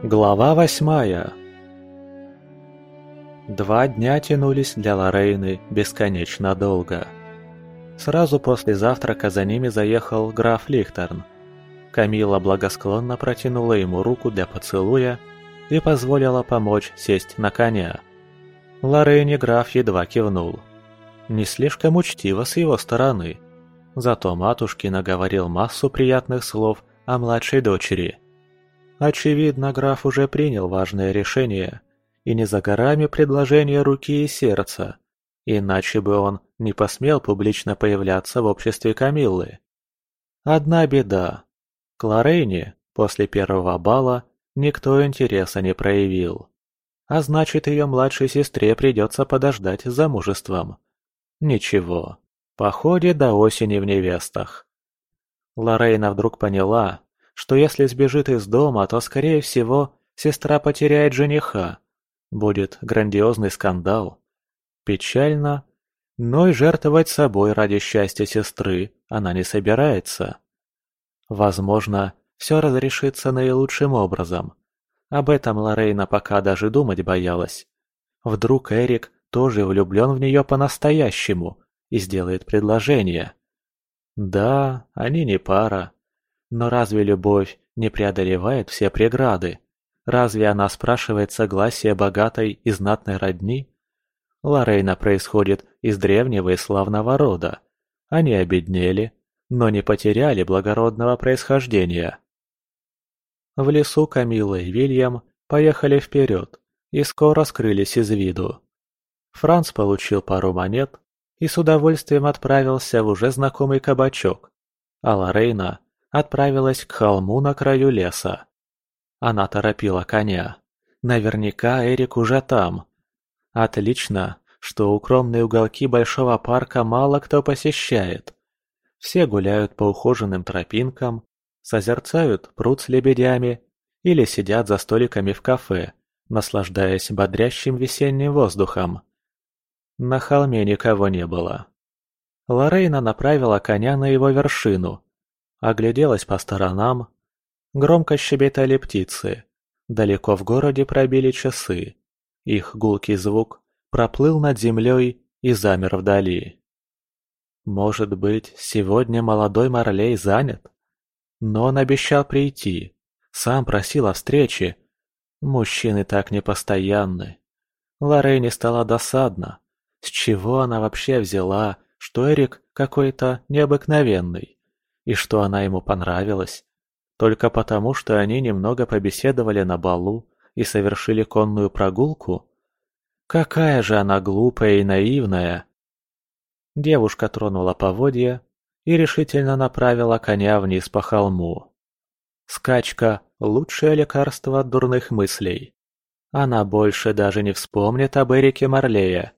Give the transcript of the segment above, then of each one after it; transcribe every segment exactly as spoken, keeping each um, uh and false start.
Глава восьмая. Два дня тянулись для Лорейны бесконечно долго. Сразу после завтрака за ними заехал граф Лихтерн. Камилла благосклонно протянула ему руку для поцелуя и позволила помочь сесть на коня. Лорейне граф едва кивнул. Не слишком учтиво с его стороны. Зато матушке наговорил массу приятных слов о младшей дочери. Очевидно, граф уже принял важное решение, и не за горами предложение руки и сердца, иначе бы он не посмел публично появляться в обществе Камиллы. Одна беда. К Лорейне после первого бала никто интереса не проявил. А значит, ее младшей сестре придется подождать с замужеством. Ничего, походит до осени в невестах. Лорейна вдруг поняла, что если сбежит из дома, то, скорее всего, сестра потеряет жениха. Будет грандиозный скандал. Печально, но и жертвовать собой ради счастья сестры она не собирается. Возможно, все разрешится наилучшим образом. Об этом Лорейна пока даже думать боялась. Вдруг Эрик тоже влюблен в нее по-настоящему и сделает предложение. Да, они не пара. Но разве любовь не преодолевает все преграды? Разве она спрашивает согласия богатой и знатной родни? Лорейна происходит из древнего и славного рода. Они обеднели, но не потеряли благородного происхождения. В лесу Камилла и Вильям поехали вперед и скоро скрылись из виду. Франц получил пару монет и с удовольствием отправился в уже знакомый кабачок, а Лорейна отправилась к холму на краю леса. Она торопила коня. Наверняка Эрик уже там. Отлично, что укромные уголки большого парка мало кто посещает. Все гуляют по ухоженным тропинкам, созерцают пруд с лебедями или сидят за столиками в кафе, наслаждаясь бодрящим весенним воздухом. На холме никого не было. Лорейна направила коня на его вершину, огляделась по сторонам. Громко щебетали птицы. Далеко в городе пробили часы. Их гулкий звук проплыл над землей и замер вдали. Может быть, сегодня молодой Марлей занят? Но он обещал прийти. Сам просил о встрече. Мужчины так непостоянны. Лорейне стало досадно. С чего она вообще взяла, что Эрик какой-то необыкновенный? И что она ему понравилась? Только потому, что они немного побеседовали на балу и совершили конную прогулку? Какая же она глупая и наивная! Девушка тронула поводья и решительно направила коня вниз по холму. Скачка – лучшее лекарство от дурных мыслей. Она больше даже не вспомнит об Эрике Марлее.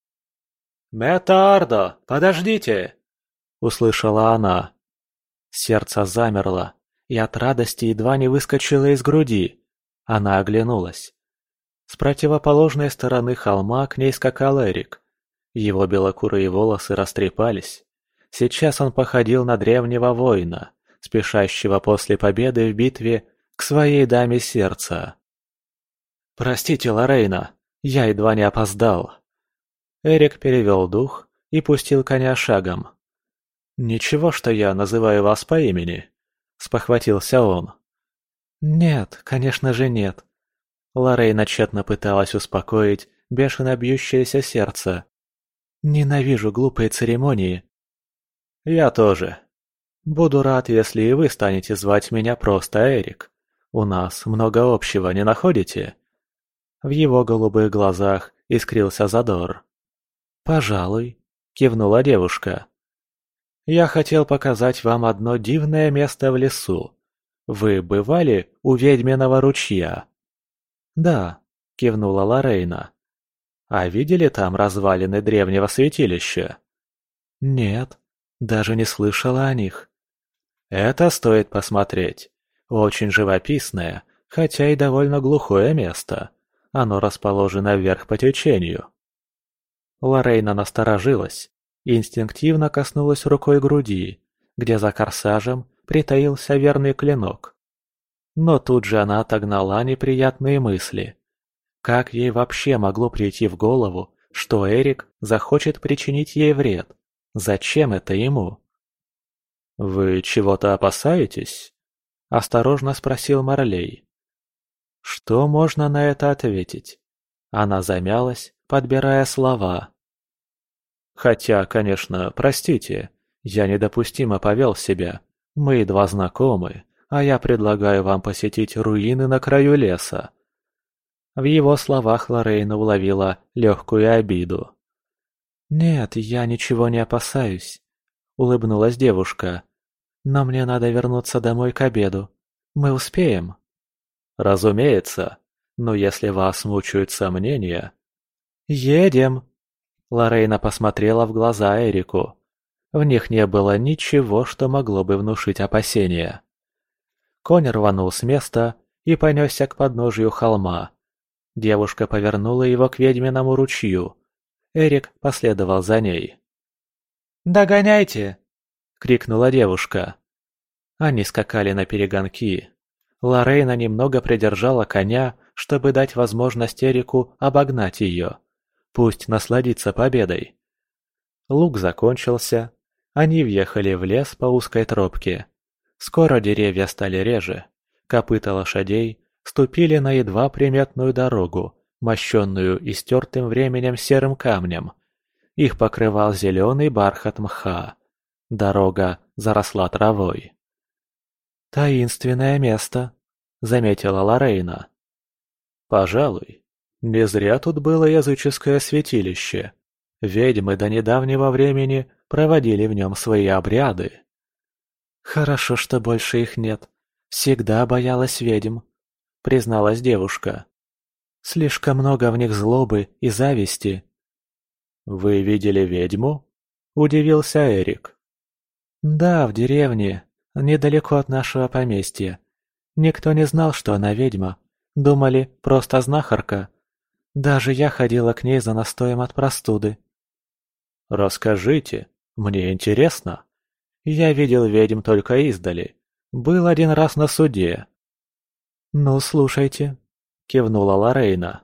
«Метардо, подождите!» – услышала она. Сердце замерло, и от радости едва не выскочило из груди. Она оглянулась. С противоположной стороны холма к ней скакал Эрик. Его белокурые волосы растрепались. Сейчас он походил на древнего воина, спешащего после победы в битве к своей даме сердца. «Простите, Лорейна, я едва не опоздал». Эрик перевел дух и пустил коня шагом. «Ничего, что я называю вас по имени», — спохватился он. «Нет, конечно же нет». Лорейна тщетно пыталась успокоить бешено бьющееся сердце. «Ненавижу глупые церемонии». «Я тоже. Буду рад, если и вы станете звать меня просто Эрик. У нас много общего, не находите?» В его голубых глазах искрился задор. «Пожалуй», — кивнула девушка. «Я хотел показать вам одно дивное место в лесу. Вы бывали у ведьминого ручья?» «Да», — кивнула Лорейна. «А видели там развалины древнего святилища?» «Нет, даже не слышала о них». «Это стоит посмотреть. Очень живописное, хотя и довольно глухое место. Оно расположено вверх по течению». Лорейна насторожилась и инстинктивно коснулась рукой груди, где за корсажем притаился верный клинок. Но тут же она отогнала неприятные мысли. Как ей вообще могло прийти в голову, что Эрик захочет причинить ей вред? Зачем это ему? «Вы чего-то опасаетесь?» – осторожно спросил Марлей. Что можно на это ответить? Она замялась, подбирая слова. «Хотя, конечно, простите, я недопустимо повел себя. Мы едва знакомы, а я предлагаю вам посетить руины на краю леса». В его словах Лорейна уловила легкую обиду. «Нет, я ничего не опасаюсь», — улыбнулась девушка. «Но мне надо вернуться домой к обеду. Мы успеем?» «Разумеется, но если вас мучают сомнения...» «Едем!» Лорейна посмотрела в глаза Эрику. В них не было ничего, что могло бы внушить опасения. Конь рванул с места и понесся к подножию холма. Девушка повернула его к ведьминому ручью. Эрик последовал за ней. «Догоняйте!» — крикнула девушка. Они скакали на перегонки. Лорейна немного придержала коня, чтобы дать возможность Эрику обогнать ее. Пусть насладится победой. Луг закончился. Они въехали в лес по узкой тропке. Скоро деревья стали реже. Копыта лошадей ступили на едва приметную дорогу, мощенную истертым временем серым камнем. Их покрывал зеленый бархат мха. Дорога заросла травой. «Таинственное место», — заметила Лорейна. «Пожалуй. Не зря тут было языческое святилище. Ведьмы до недавнего времени проводили в нем свои обряды». «Хорошо, что больше их нет. Всегда боялась ведьм», — призналась девушка. «Слишком много в них злобы и зависти». «Вы видели ведьму?» — удивился Эрик. «Да, в деревне, недалеко от нашего поместья. Никто не знал, что она ведьма. Думали, просто знахарка. Даже я ходила к ней за настоем от простуды». «Расскажите, мне интересно. Я видел ведьм только издали. Был один раз на суде». «Ну, слушайте», — кивнула Лорейна.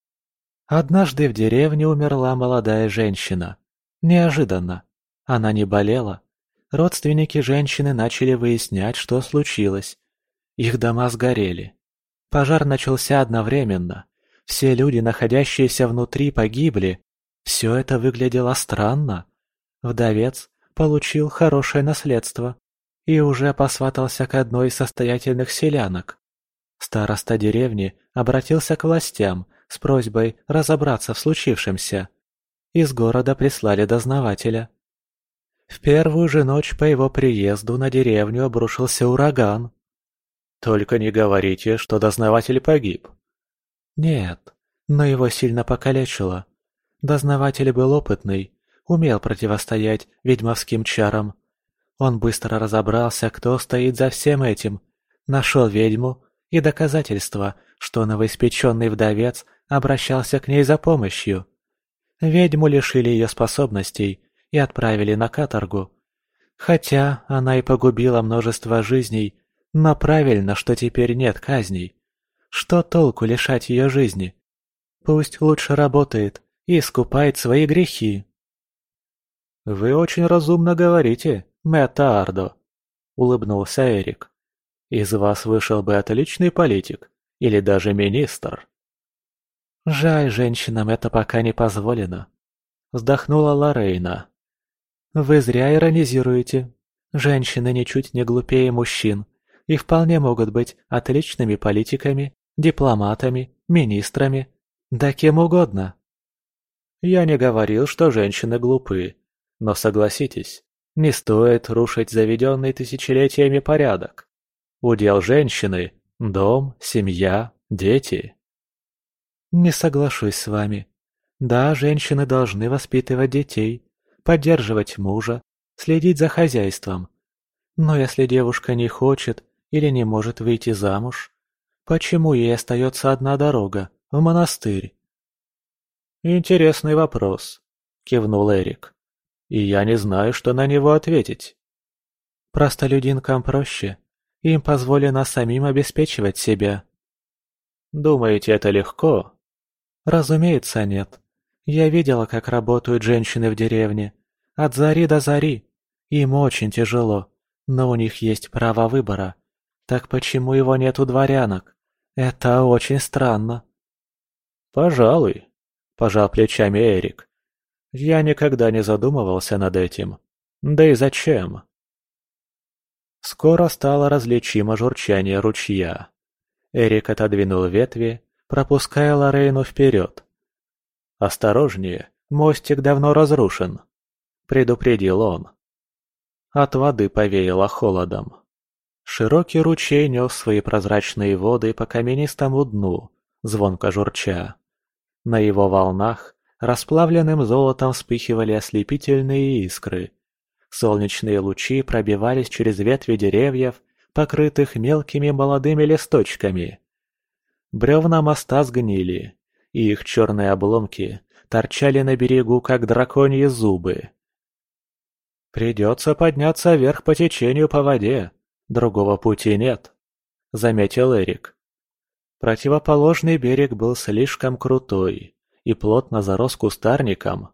Однажды в деревне умерла молодая женщина. Неожиданно. Она не болела. Родственники женщины начали выяснять, что случилось. Их дома сгорели. Пожар начался одновременно. Все люди, находящиеся внутри, погибли. Все это выглядело странно. Вдовец получил хорошее наследство и уже посватался к одной из состоятельных селянок. Староста деревни обратился к властям с просьбой разобраться в случившемся. Из города прислали дознавателя. В первую же ночь по его приезду на деревню обрушился ураган. «Только не говорите, что дознаватель погиб». «Нет, но его сильно покалечило. Дознаватель был опытный, умел противостоять ведьмовским чарам. Он быстро разобрался, кто стоит за всем этим, нашел ведьму и доказательства, что новоиспеченный вдовец обращался к ней за помощью. Ведьму лишили ее способностей и отправили на каторгу. Хотя она и погубила множество жизней, но правильно, что теперь нет казней. Что толку лишать ее жизни? Пусть лучше работает и искупает свои грехи». «Вы очень разумно говорите, Мэтта Ардо», — улыбнулся Эрик. «Из вас вышел бы отличный политик или даже министр». «Жаль, женщинам это пока не позволено», — вздохнула Лорейна. «Вы зря иронизируете. Женщины ничуть не глупее мужчин и вполне могут быть отличными политиками, дипломатами, министрами, да кем угодно». «Я не говорил, что женщины глупы, но согласитесь, не стоит рушить заведенный тысячелетиями порядок. Удел женщины – дом, семья, дети». «Не соглашусь с вами. Да, женщины должны воспитывать детей, поддерживать мужа, следить за хозяйством. Но если девушка не хочет или не может выйти замуж, почему ей остается одна дорога – в монастырь?» «Интересный вопрос», – кивнул Эрик. «И я не знаю, что на него ответить». «Простолюдинкам проще. Им позволено самим обеспечивать себя. Думаете, это легко? Разумеется, нет. Я видела, как работают женщины в деревне. От зари до зари. Им очень тяжело, но у них есть право выбора. Так почему его нет у дворянок? Это очень странно. Пожалуй, пожал плечами Эрик. Я никогда не задумывался над этим. Да и зачем? Скоро стало различимо журчание ручья. Эрик отодвинул ветви, пропуская Лорейну вперед. «Осторожнее, мостик давно разрушен», — предупредил он. От воды повеяло холодом. Широкий ручей нес свои прозрачные воды по каменистому дну, звонко журча. На его волнах расплавленным золотом вспыхивали ослепительные искры. Солнечные лучи пробивались через ветви деревьев, покрытых мелкими молодыми листочками. Бревна моста сгнили, и их черные обломки торчали на берегу, как драконьи зубы. «Придется подняться вверх по течению по воде, другого пути нет», — заметил Эрик. Противоположный берег был слишком крутой и плотно зарос кустарником.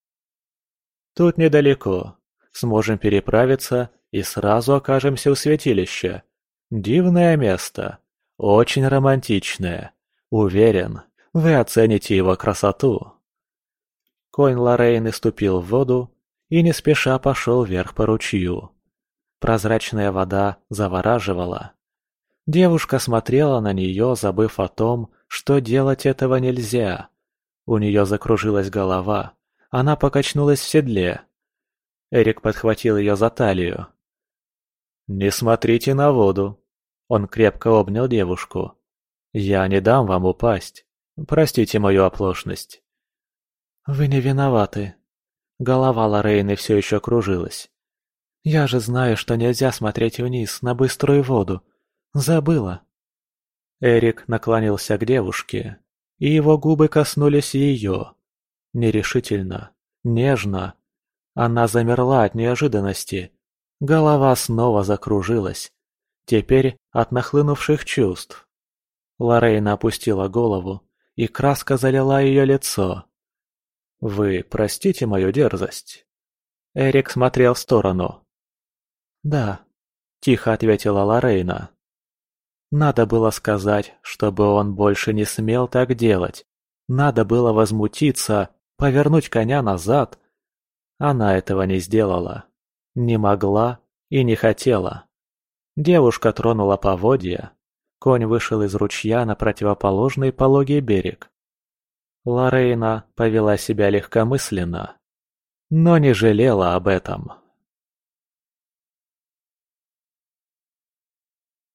«Тут недалеко. Сможем переправиться и сразу окажемся у святилища. Дивное место, очень романтичное. Уверен, вы оцените его красоту». Конь Лорейны ступил в воду и не спеша пошел вверх по ручью. Прозрачная вода завораживала. Девушка смотрела на нее, забыв о том, что делать этого нельзя. У нее закружилась голова, она покачнулась в седле. Эрик подхватил ее за талию. «Не смотрите на воду!» Он крепко обнял девушку. «Я не дам вам упасть. Простите мою оплошность». «Вы не виноваты». Голова Лорейны все еще кружилась. «Я же знаю, что нельзя смотреть вниз на быструю воду. Забыла». Эрик наклонился к девушке, и его губы коснулись ее. Нерешительно, нежно. Она замерла от неожиданности. Голова снова закружилась. Теперь от нахлынувших чувств. Лорейна опустила голову, и краска залила ее лицо. «Вы простите мою дерзость?» Эрик смотрел в сторону. «Да», — тихо ответила Лорейна. Надо было сказать, чтобы он больше не смел так делать. Надо было возмутиться, повернуть коня назад. Она этого не сделала. Не могла и не хотела. Девушка тронула поводья. Конь вышел из ручья на противоположный пологий берег. Лорейна повела себя легкомысленно, но не жалела об этом.